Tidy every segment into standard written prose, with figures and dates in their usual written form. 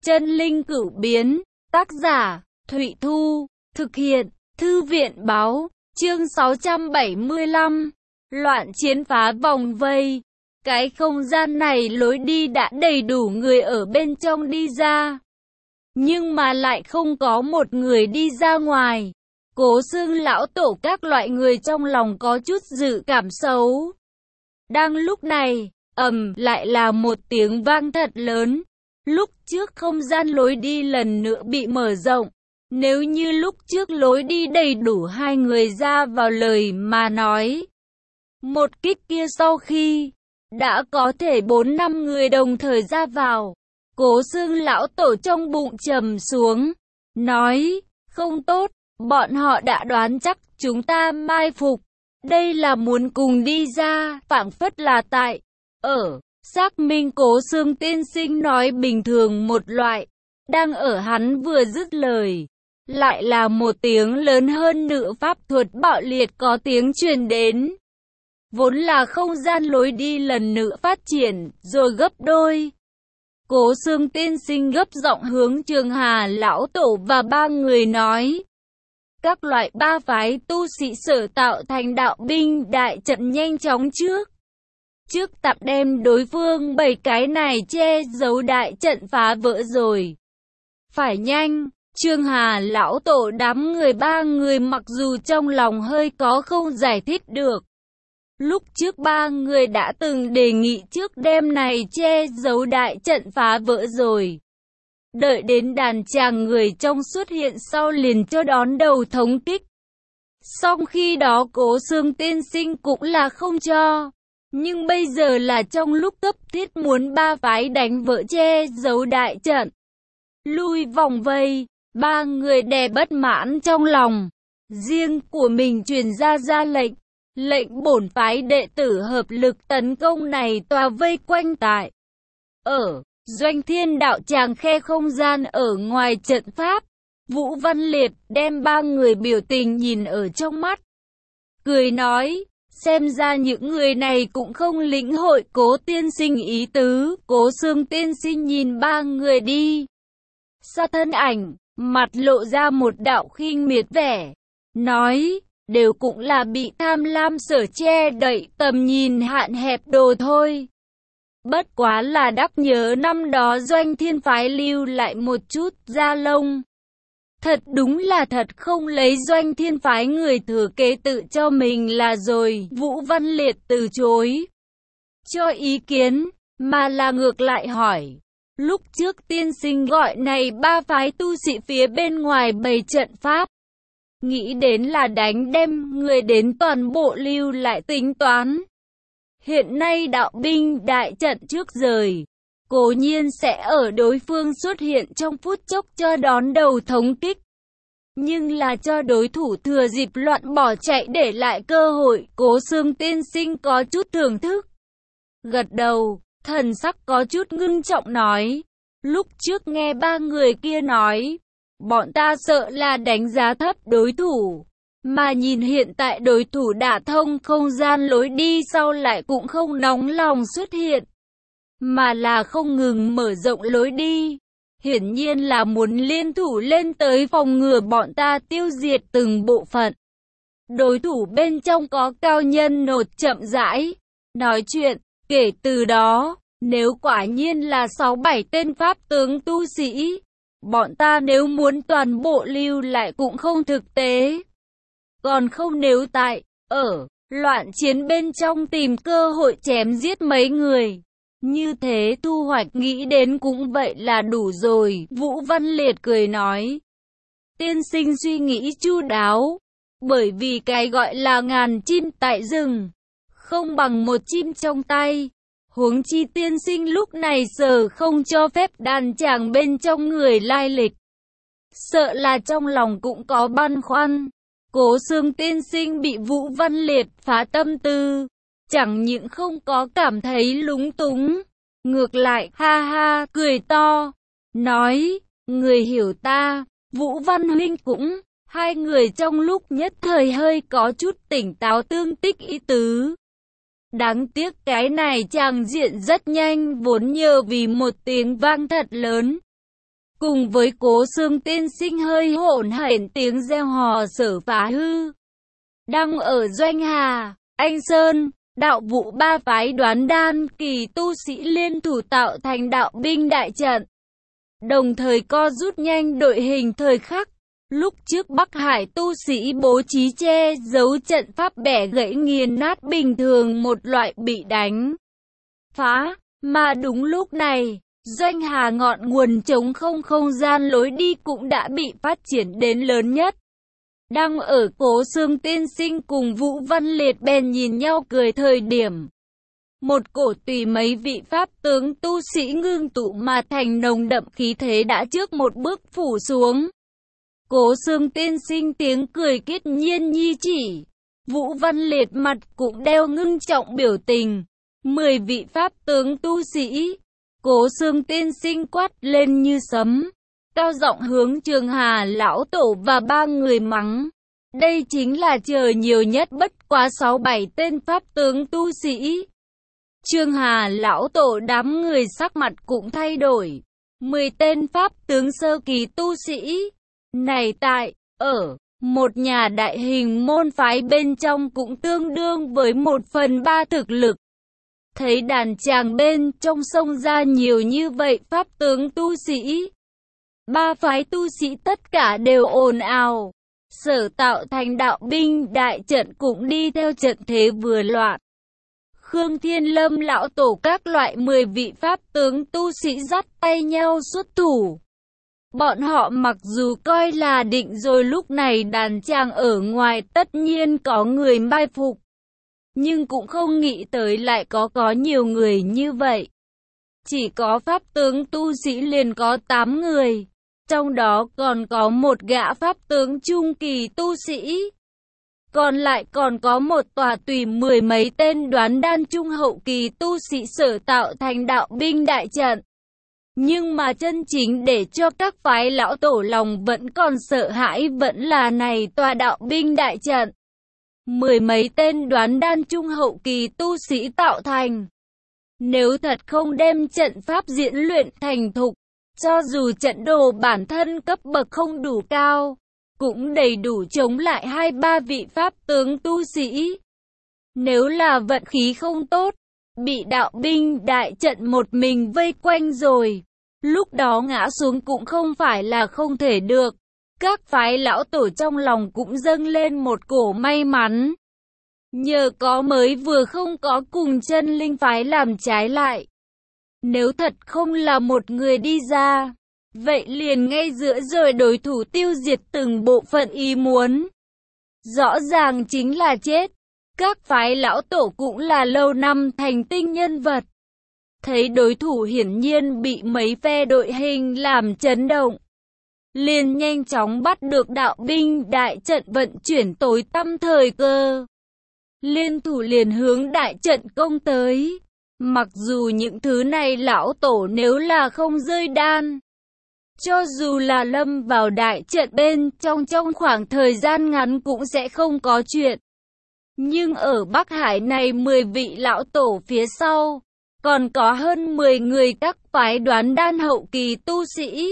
Chân linh cửu biến, tác giả, Thụy Thu, thực hiện, Thư viện báo, chương 675, loạn chiến phá vòng vây. Cái không gian này lối đi đã đầy đủ người ở bên trong đi ra, nhưng mà lại không có một người đi ra ngoài. Cố Xương lão tổ các loại người trong lòng có chút dự cảm xấu. Đang lúc này, lại là một tiếng vang thật lớn. Lúc trước không gian lối đi lần nữa bị mở rộng. Nếu như lúc trước lối đi đầy đủ hai người ra vào lời mà nói, một kích kia sau khi đã có thể 4-5 người đồng thời ra vào. Cố Xương lão tổ trong bụng trầm xuống, nói, không tốt, bọn họ đã đoán chắc chúng ta mai phục. Đây là muốn cùng đi ra, phảng phất là tại, xác minh Cố Xương tiên sinh nói bình thường một loại. Đang ở hắn vừa dứt lời, lại là một tiếng lớn hơn nữa pháp thuật bạo liệt có tiếng truyền đến. Vốn là không gian lối đi lần nữa phát triển, rồi gấp đôi. Cố Xương tiên sinh gấp giọng hướng Trường Hà lão tổ và ba người nói. Các loại ba phái tu sĩ sở tạo thành đạo binh đại trận nhanh chóng trước tạm đem đối phương 7 cái này che giấu đại trận phá vỡ rồi. Phải nhanh, Trường Hà lão tổ đám người ba người mặc dù trong lòng hơi có không giải thích được. Lúc trước ba người đã từng đề nghị trước đêm này che giấu đại trận phá vỡ rồi. Đợi đến đàn chàng người trong xuất hiện sau liền cho đón đầu thống kích. Song khi đó Cố Xương tiên sinh cũng là không cho. Nhưng bây giờ là trong lúc cấp thiết muốn ba phái đánh vỡ che giấu đại trận, lui vòng vây. Ba người đè bất mãn trong lòng, riêng của mình truyền ra lệnh bổn phái đệ tử hợp lực tấn công này tòa vây quanh tại Doanh Thiên đạo tràng khe không gian ở ngoài trận pháp. Vũ Văn Liệt đem ba người biểu tình nhìn ở trong mắt, cười nói, xem ra những người này cũng không lĩnh hội Cố tiên sinh ý tứ. Cố Xương tiên sinh nhìn ba người đi xa thân ảnh, mặt lộ ra một đạo khinh miệt vẻ, nói, đều cũng là bị tham lam sở che đậy tầm nhìn hạn hẹp đồ thôi. Bất quá là đắc nhớ năm đó Doanh Thiên phái lưu lại một chút da lông. Thật đúng là thật không lấy Doanh Thiên phái người thừa kế tự cho mình là rồi. Vũ Văn Liệt từ chối cho ý kiến, mà là ngược lại hỏi. Lúc trước tiên sinh gọi này ba phái tu sĩ phía bên ngoài bày trận pháp, nghĩ đến là đánh đem người đến toàn bộ lưu lại tính toán. Hiện nay đạo binh đại trận trước rời, cố nhiên sẽ ở đối phương xuất hiện trong phút chốc cho đón đầu thống kích. Nhưng là cho đối thủ thừa dịp loạn bỏ chạy để lại cơ hội. Cố Xương tiên sinh có chút thưởng thức, gật đầu, thần sắc có chút ngưng trọng nói. Lúc trước nghe ba người kia nói, bọn ta sợ là đánh giá thấp đối thủ. Mà nhìn hiện tại đối thủ đã thông không gian lối đi sau lại cũng không nóng lòng xuất hiện, mà là không ngừng mở rộng lối đi. Hiển nhiên là muốn liên thủ lên tới phòng ngừa bọn ta tiêu diệt từng bộ phận. Đối thủ bên trong có cao nhân nột chậm rãi nói chuyện, kể từ đó, nếu quả nhiên là 6-7 tên pháp tướng tu sĩ, bọn ta nếu muốn toàn bộ lưu lại cũng không thực tế. Còn không nếu tại, loạn chiến bên trong tìm cơ hội chém giết mấy người, như thế thu hoạch nghĩ đến cũng vậy là đủ rồi. Vũ Văn Liệt cười nói, tiên sinh suy nghĩ chu đáo, bởi vì cái gọi là ngàn chim tại rừng, không bằng một chim trong tay. Huống chi tiên sinh lúc này giờ không cho phép đàn chàng bên trong người lai lịch, sợ là trong lòng cũng có băn khoăn. Cố Xương tiên sinh bị Vũ Văn Liệt phá tâm tư, chẳng những không có cảm thấy lúng túng, ngược lại ha ha cười to, nói, người hiểu ta. Vũ Văn huynh cũng. Hai người trong lúc nhất thời hơi có chút tỉnh táo tương tích ý tứ. Đáng tiếc cái này tràng diện rất nhanh, vốn nhờ vì một tiếng vang thật lớn, cùng với Cố Xương tiên sinh hơi hỗn hển tiếng reo hò Sở Phá Hư. Đang ở Doanh Hà, Anh Sơn, Đạo Vũ ba phái Đoán Đan kỳ tu sĩ liên thủ tạo thành đạo binh đại trận, đồng thời co rút nhanh đội hình thời khắc. Lúc trước Bắc Hải tu sĩ bố trí che giấu trận pháp bẻ gãy nghiền nát bình thường một loại bị đánh phá, mà đúng lúc này, Doanh Hà ngọn nguồn trống không gian lối đi cũng đã bị phát triển đến lớn nhất. Đang ở Cố Xương tiên sinh cùng Vũ Văn Liệt bèn nhìn nhau cười thời điểm. Một cổ tùy mấy vị pháp tướng tu sĩ ngưng tụ mà thành nồng đậm khí thế đã trước một bước phủ xuống. Cố Xương tiên sinh tiếng cười kết nhiên nhi chỉ. Vũ Văn Liệt mặt cũng đeo ngưng trọng biểu tình. 10 vị pháp tướng tu sĩ. Cố Xương tiên sinh quát lên như sấm, cao giọng hướng Trường Hà lão tổ và 3 người mắng. Đây chính là chờ nhiều nhất bất quá 6-7 tên pháp tướng tu sĩ. Trường Hà lão tổ đám người sắc mặt cũng thay đổi. 10 tên pháp tướng sơ kỳ tu sĩ. Này tại, ở, một nhà đại hình môn phái bên trong cũng tương đương với 1/3 thực lực. Thấy đàn chàng bên trong xông ra nhiều như vậy pháp tướng tu sĩ. 3 phái tu sĩ tất cả đều ồn ào. Sở tạo thành đạo binh đại trận cũng đi theo trận thế vừa loạn. Khương Thiên Lâm lão tổ các loại 10 vị pháp tướng tu sĩ dắt tay nhau xuất thủ. Bọn họ mặc dù coi là định rồi lúc này đàn chàng ở ngoài tất nhiên có người mai phục. Nhưng cũng không nghĩ tới lại có nhiều người như vậy. Chỉ có pháp tướng tu sĩ liền có 8 người. Trong đó còn có một gã pháp tướng trung kỳ tu sĩ. Còn lại còn có một tòa tùy 10 mấy tên đoán đan trung hậu kỳ tu sĩ sở tạo thành đạo binh đại trận. Nhưng mà chân chính để cho các phái lão tổ lòng vẫn còn sợ hãi vẫn là này tòa đạo binh đại trận. 10 mấy tên đoán đan trung hậu kỳ tu sĩ tạo thành. Nếu thật không đem trận pháp diễn luyện thành thục, cho dù trận đồ bản thân cấp bậc không đủ cao, cũng đầy đủ chống lại 2-3 vị pháp tướng tu sĩ. Nếu là vận khí không tốt, bị đạo binh đại trận một mình vây quanh rồi, lúc đó ngã xuống cũng không phải là không thể được. Các phái lão tổ trong lòng cũng dâng lên một cổ may mắn. Nhờ có mới vừa không có cùng chân linh phái làm trái lại. Nếu thật không là một người đi ra, vậy liền ngay giữa rồi đối thủ tiêu diệt từng bộ phận ý muốn. Rõ ràng chính là chết. Các phái lão tổ cũng là lâu năm thành tinh nhân vật. Thấy đối thủ hiển nhiên bị mấy phe đội hình làm chấn động, liền nhanh chóng bắt được đạo binh đại trận vận chuyển tối tăm thời cơ. Liên thủ liền hướng đại trận công tới. Mặc dù những thứ này lão tổ nếu là không rơi đan, cho dù là lâm vào đại trận bên trong khoảng thời gian ngắn cũng sẽ không có chuyện. Nhưng ở Bắc Hải này 10 vị lão tổ phía sau, còn có hơn 10 người các phái đoán đan hậu kỳ tu sĩ.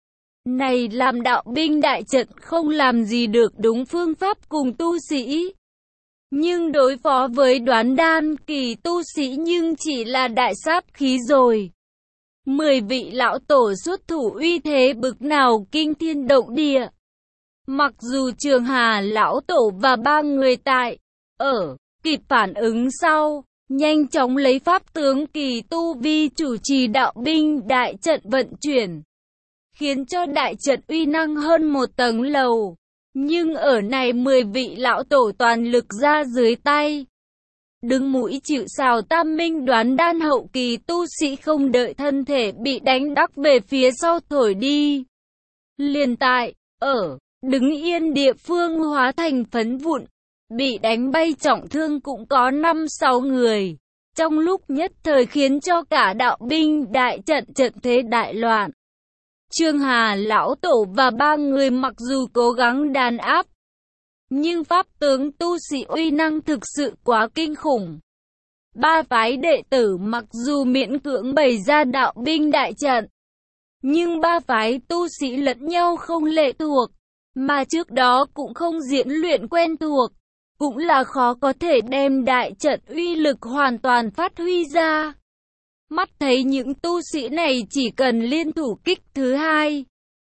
Này làm đạo binh đại trận không làm gì được đúng phương pháp cùng tu sĩ. Nhưng đối phó với đoán đan kỳ tu sĩ nhưng chỉ là đại sát khí rồi. 10 vị lão tổ xuất thủ uy thế bực nào kinh thiên động địa. Mặc dù Trường Hà lão tổ và 3 người tại, ở, kịp phản ứng sau, nhanh chóng lấy pháp tướng kỳ tu vi chủ trì đạo binh đại trận vận chuyển, khiến cho đại trận uy năng hơn một tầng lầu. Nhưng ở này 10 vị lão tổ toàn lực ra dưới tay. Đứng mũi chịu sào tam minh đoán đan hậu kỳ tu sĩ không đợi thân thể bị đánh đắc về phía sau thổi đi. Liền tại, ở, đứng yên địa phương hóa thành phấn vụn. Bị đánh bay trọng thương cũng có 5-6 người. Trong lúc nhất thời khiến cho cả đạo binh đại trận trận thế đại loạn. Trường Hà lão tổ và 3 người mặc dù cố gắng đàn áp, nhưng pháp tướng tu sĩ uy năng thực sự quá kinh khủng. 3 phái đệ tử mặc dù miễn cưỡng bày ra đạo binh đại trận, Nhưng ba phái tu sĩ lẫn nhau không lệ thuộc, mà trước đó cũng không diễn luyện quen thuộc, cũng là khó có thể đem đại trận uy lực hoàn toàn phát huy ra. Mắt thấy những tu sĩ này chỉ cần liên thủ kích thứ hai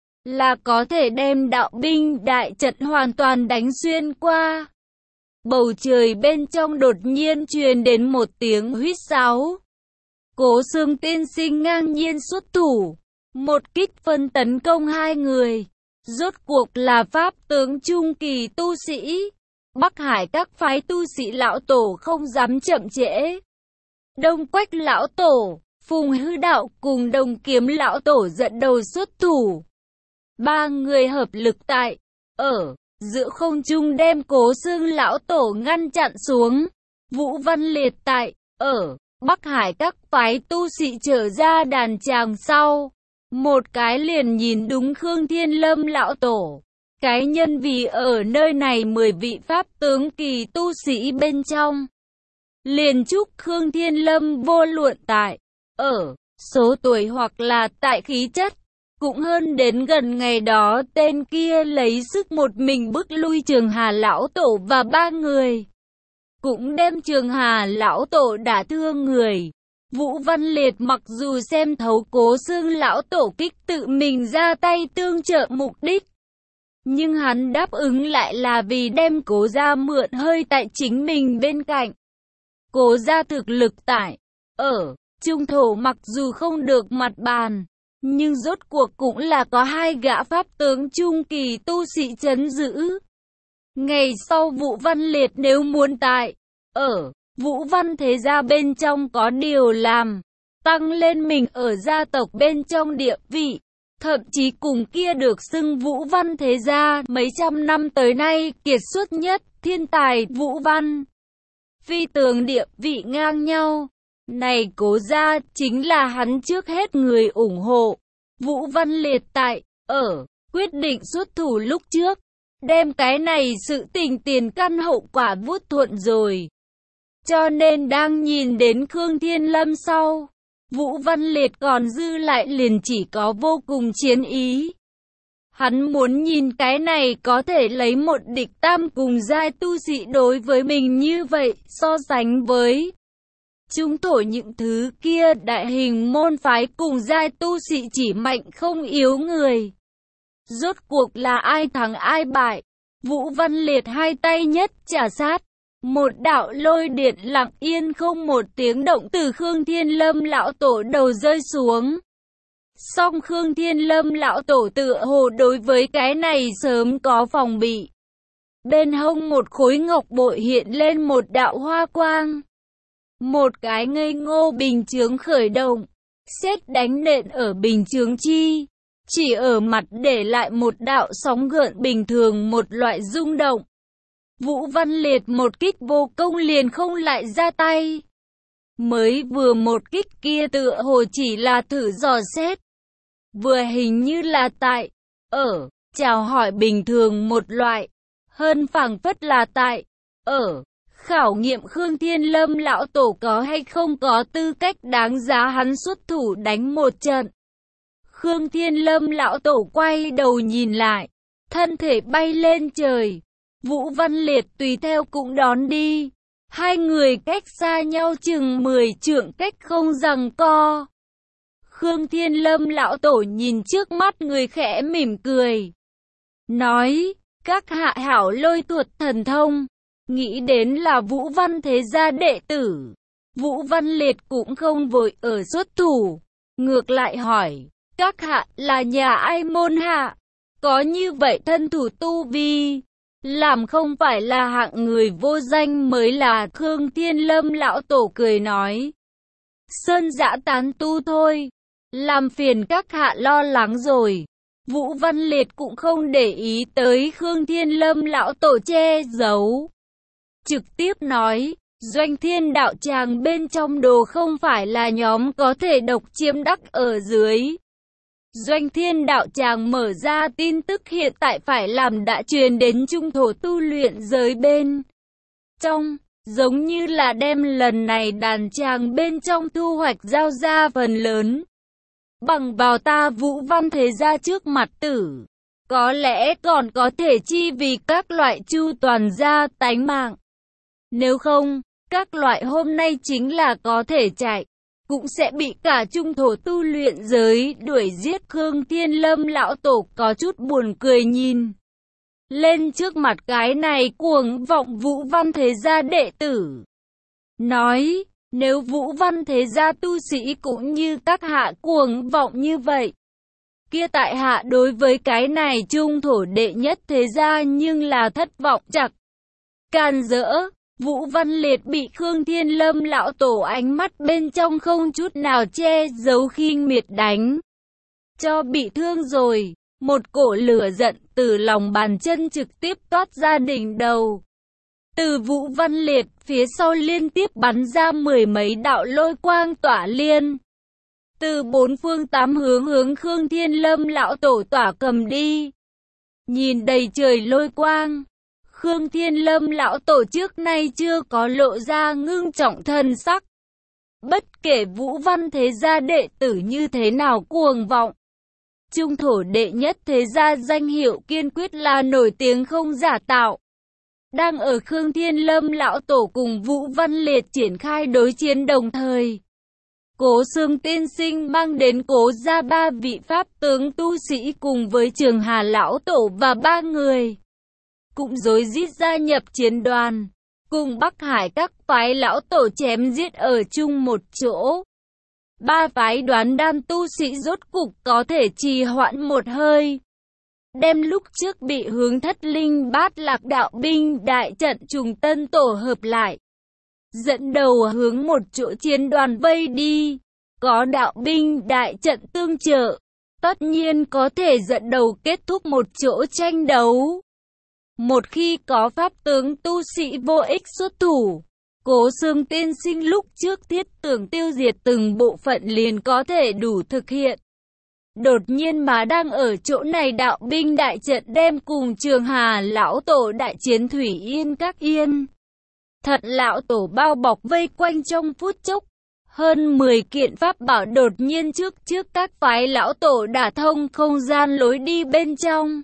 là có thể đem đạo binh đại trận hoàn toàn đánh xuyên qua. Bầu trời bên trong đột nhiên truyền đến một tiếng huýt sáo. Cố Xương tiên sinh ngang nhiên xuất thủ, một kích phân tấn công hai người. Rốt cuộc là pháp tướng trung kỳ tu sĩ. Bắc Hải các phái tu sĩ lão tổ không dám chậm trễ. Đông Quách lão tổ, Phùng Hư đạo cùng Đồng Kiếm lão tổ dẫn đầu xuất thủ. Ba người hợp lực tại ở giữa không trung đem Cố Xương lão tổ ngăn chặn xuống. Vũ Văn Liệt tại ở Bắc Hải các phái tu sĩ trở ra đàn tràng sau, một cái liền nhìn đúng Khương Thiên Lâm lão tổ. Cái nhân vì ở nơi này 10 vị pháp tướng kỳ tu sĩ bên trong, liền chúc Khương Thiên Lâm vô luận tại ở số tuổi hoặc là tại khí chất, cũng hơn đến gần ngày đó tên kia lấy sức một mình bức lui Trường Hà lão tổ và ba người, cũng đem Trường Hà lão tổ đả thương người. Vũ Văn Liệt mặc dù xem thấu Cố Xương lão tổ kích tự mình ra tay tương trợ mục đích, nhưng hắn đáp ứng lại là vì đem Cố gia mượn hơi tại chính mình bên cạnh. Cố gia thực lực tại ở trung thổ mặc dù không được mặt bàn, nhưng rốt cuộc cũng là có hai gã pháp tướng trung kỳ tu sĩ trấn giữ. Ngày sau Vũ Văn Liệt nếu muốn tại ở Vũ Văn thế gia bên trong có điều làm, tăng lên mình ở gia tộc bên trong địa vị, thậm chí cùng kia được xưng Vũ Văn thế gia mấy trăm năm tới nay kiệt xuất nhất thiên tài Vũ Văn phi tường địa vị ngang nhau. Này Cố gia chính là hắn trước hết người ủng hộ. Vũ Văn Liệt tại ở quyết định xuất thủ lúc trước, đem cái này sự tình tiền căn hậu quả vuốt thuận rồi. Cho nên đang nhìn đến Khương Thiên Lâm sau, Vũ Văn Liệt còn dư lại liền chỉ có vô cùng chiến ý. Hắn muốn nhìn cái này có thể lấy một địch tam cùng giai tu sĩ đối với mình như vậy, so sánh với trung thổ những thứ kia đại hình môn phái cùng giai tu sĩ chỉ mạnh không yếu người. Rốt cuộc là ai thắng ai bại? Vũ Văn Liệt hai tay nhất trả sát. Một đạo lôi điện lặng yên không một tiếng động từ Khương Thiên Lâm lão tổ đầu rơi xuống. Song Khương Thiên Lâm lão tổ tựa hồ đối với cái này sớm có phòng bị. Bên hông một khối ngọc bội hiện lên một đạo hoa quang. Một cái ngây ngô bình chướng khởi động, sét đánh nện ở bình chướng chi, chỉ ở mặt để lại một đạo sóng gợn bình thường một loại rung động. Vũ Văn Liệt một kích vô công liền không lại ra tay. Mới vừa một kích kia tựa hồ chỉ là thử dò xét, vừa hình như là tại ở chào hỏi bình thường một loại, hơn phảng phất là tại ở khảo nghiệm Khương Thiên Lâm lão tổ có hay không có tư cách đáng giá hắn xuất thủ đánh một trận. Khương Thiên Lâm lão tổ quay đầu nhìn lại, thân thể bay lên trời. Vũ Văn Liệt tùy theo cũng đón đi. Hai người cách xa nhau chừng 10 trượng cách không giằng co. Khương Thiên Lâm lão tổ nhìn trước mắt người khẽ mỉm cười, nói, các hạ hảo lôi thuật thần thông. Nghĩ đến là Vũ Văn thế gia đệ tử, Vũ Văn Liệt cũng không vội ở xuất thủ, ngược lại hỏi, các hạ là nhà ai môn hạ, có như vậy thân thủ tu vi, làm không phải là hạng người vô danh mới là. Khương Thiên Lâm lão tổ cười nói, sơn dã tán tu thôi, làm phiền các hạ lo lắng rồi. Vũ Văn Liệt cũng không để ý tới Khương Thiên Lâm lão tổ che giấu, trực tiếp nói, Doanh Thiên đạo tràng bên trong đồ không phải là nhóm có thể độc chiếm đắc ở dưới. Doanh Thiên đạo tràng mở ra tin tức hiện tại phải làm đã truyền đến trung thổ tu luyện giới bên trong, giống như là đem lần này đàn tràng bên trong thu hoạch giao ra phần lớn. bằng vào ta Vũ Văn Thế Gia trước mặt tử. Có lẽ còn có thể chi vì các loại chu toàn gia tánh mạng. Nếu không, các loại hôm nay chính là có thể chạy, cũng sẽ bị cả trung thổ tu luyện giới đuổi giết. Khương Thiên Lâm lão tổ có chút buồn cười nhìn lên trước mặt cái này cuồng vọng Vũ Văn Thế Gia đệ tử. Nói, nếu Vũ Văn Thế Gia tu sĩ cũng như các hạ cuồng vọng như vậy, kia tại hạ đối với cái này trung thổ đệ nhất thế gia nhưng là thất vọng chặt. Can dỡ, Vũ Văn Liệt bị Khương Thiên Lâm lão tổ ánh mắt bên trong không chút nào che giấu khinh miệt đánh cho bị thương rồi. Một cổ lửa giận từ lòng bàn chân trực tiếp toát ra đỉnh đầu. Từ Vũ Văn Liệt phía sau liên tiếp bắn ra mười mấy đạo lôi quang tỏa liên. Từ bốn phương tám hướng hướng Khương Thiên Lâm lão tổ tỏa cầm đi. Nhìn đầy trời lôi quang, Khương Thiên Lâm lão tổ trước nay chưa có lộ ra ngưng trọng thần sắc. Bất kể Vũ Văn Thế Gia đệ tử như thế nào cuồng vọng, trung thổ đệ nhất thế gia danh hiệu kiên quyết là nổi tiếng không giả tạo. Đang ở Khương Thiên Lâm lão tổ cùng Vũ Văn Liệt triển khai đối chiến đồng thời, Cố Xương tiên sinh mang đến Cố gia ba vị pháp tướng tu sĩ cùng với Trường Hà lão tổ và ba người cũng rối rít gia nhập chiến đoàn, cùng Bắc Hải các phái lão tổ chém giết ở chung một chỗ. Ba phái Đoán Đan tu sĩ rốt cục có thể trì hoãn một hơi, đem lúc trước bị hướng Thất Linh Bát Lạc đạo binh đại trận trùng tân tổ hợp lại, dẫn đầu hướng một chỗ chiến đoàn vây đi. Có đạo binh đại trận tương trợ, tất nhiên có thể dẫn đầu kết thúc một chỗ tranh đấu. Một khi có pháp tướng tu sĩ vô ích xuất thủ, Cố Xương tiên sinh lúc trước thiết tưởng tiêu diệt từng bộ phận liền có thể đủ thực hiện. Đột nhiên mà đang ở chỗ này đạo binh đại trận đem cùng Trường Hà lão tổ đại chiến Thủy Yên các yên. Thật lão tổ bao bọc vây quanh trong phút chốc. Hơn 10 kiện pháp bảo đột nhiên trước các phái lão tổ đả thông không gian lối đi bên trong.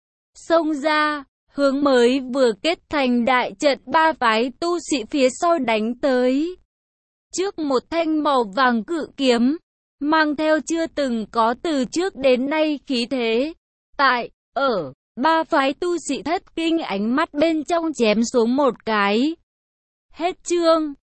Xông ra, hướng mới vừa kết thành đại trận ba phái tu sĩ phía sau đánh tới. Trước một thanh màu vàng cự kiếm, mang theo chưa từng có từ trước đến nay khí thế. Ba phái tu sĩ thất kinh ánh mắt bên trong chém xuống một cái. Hết chương.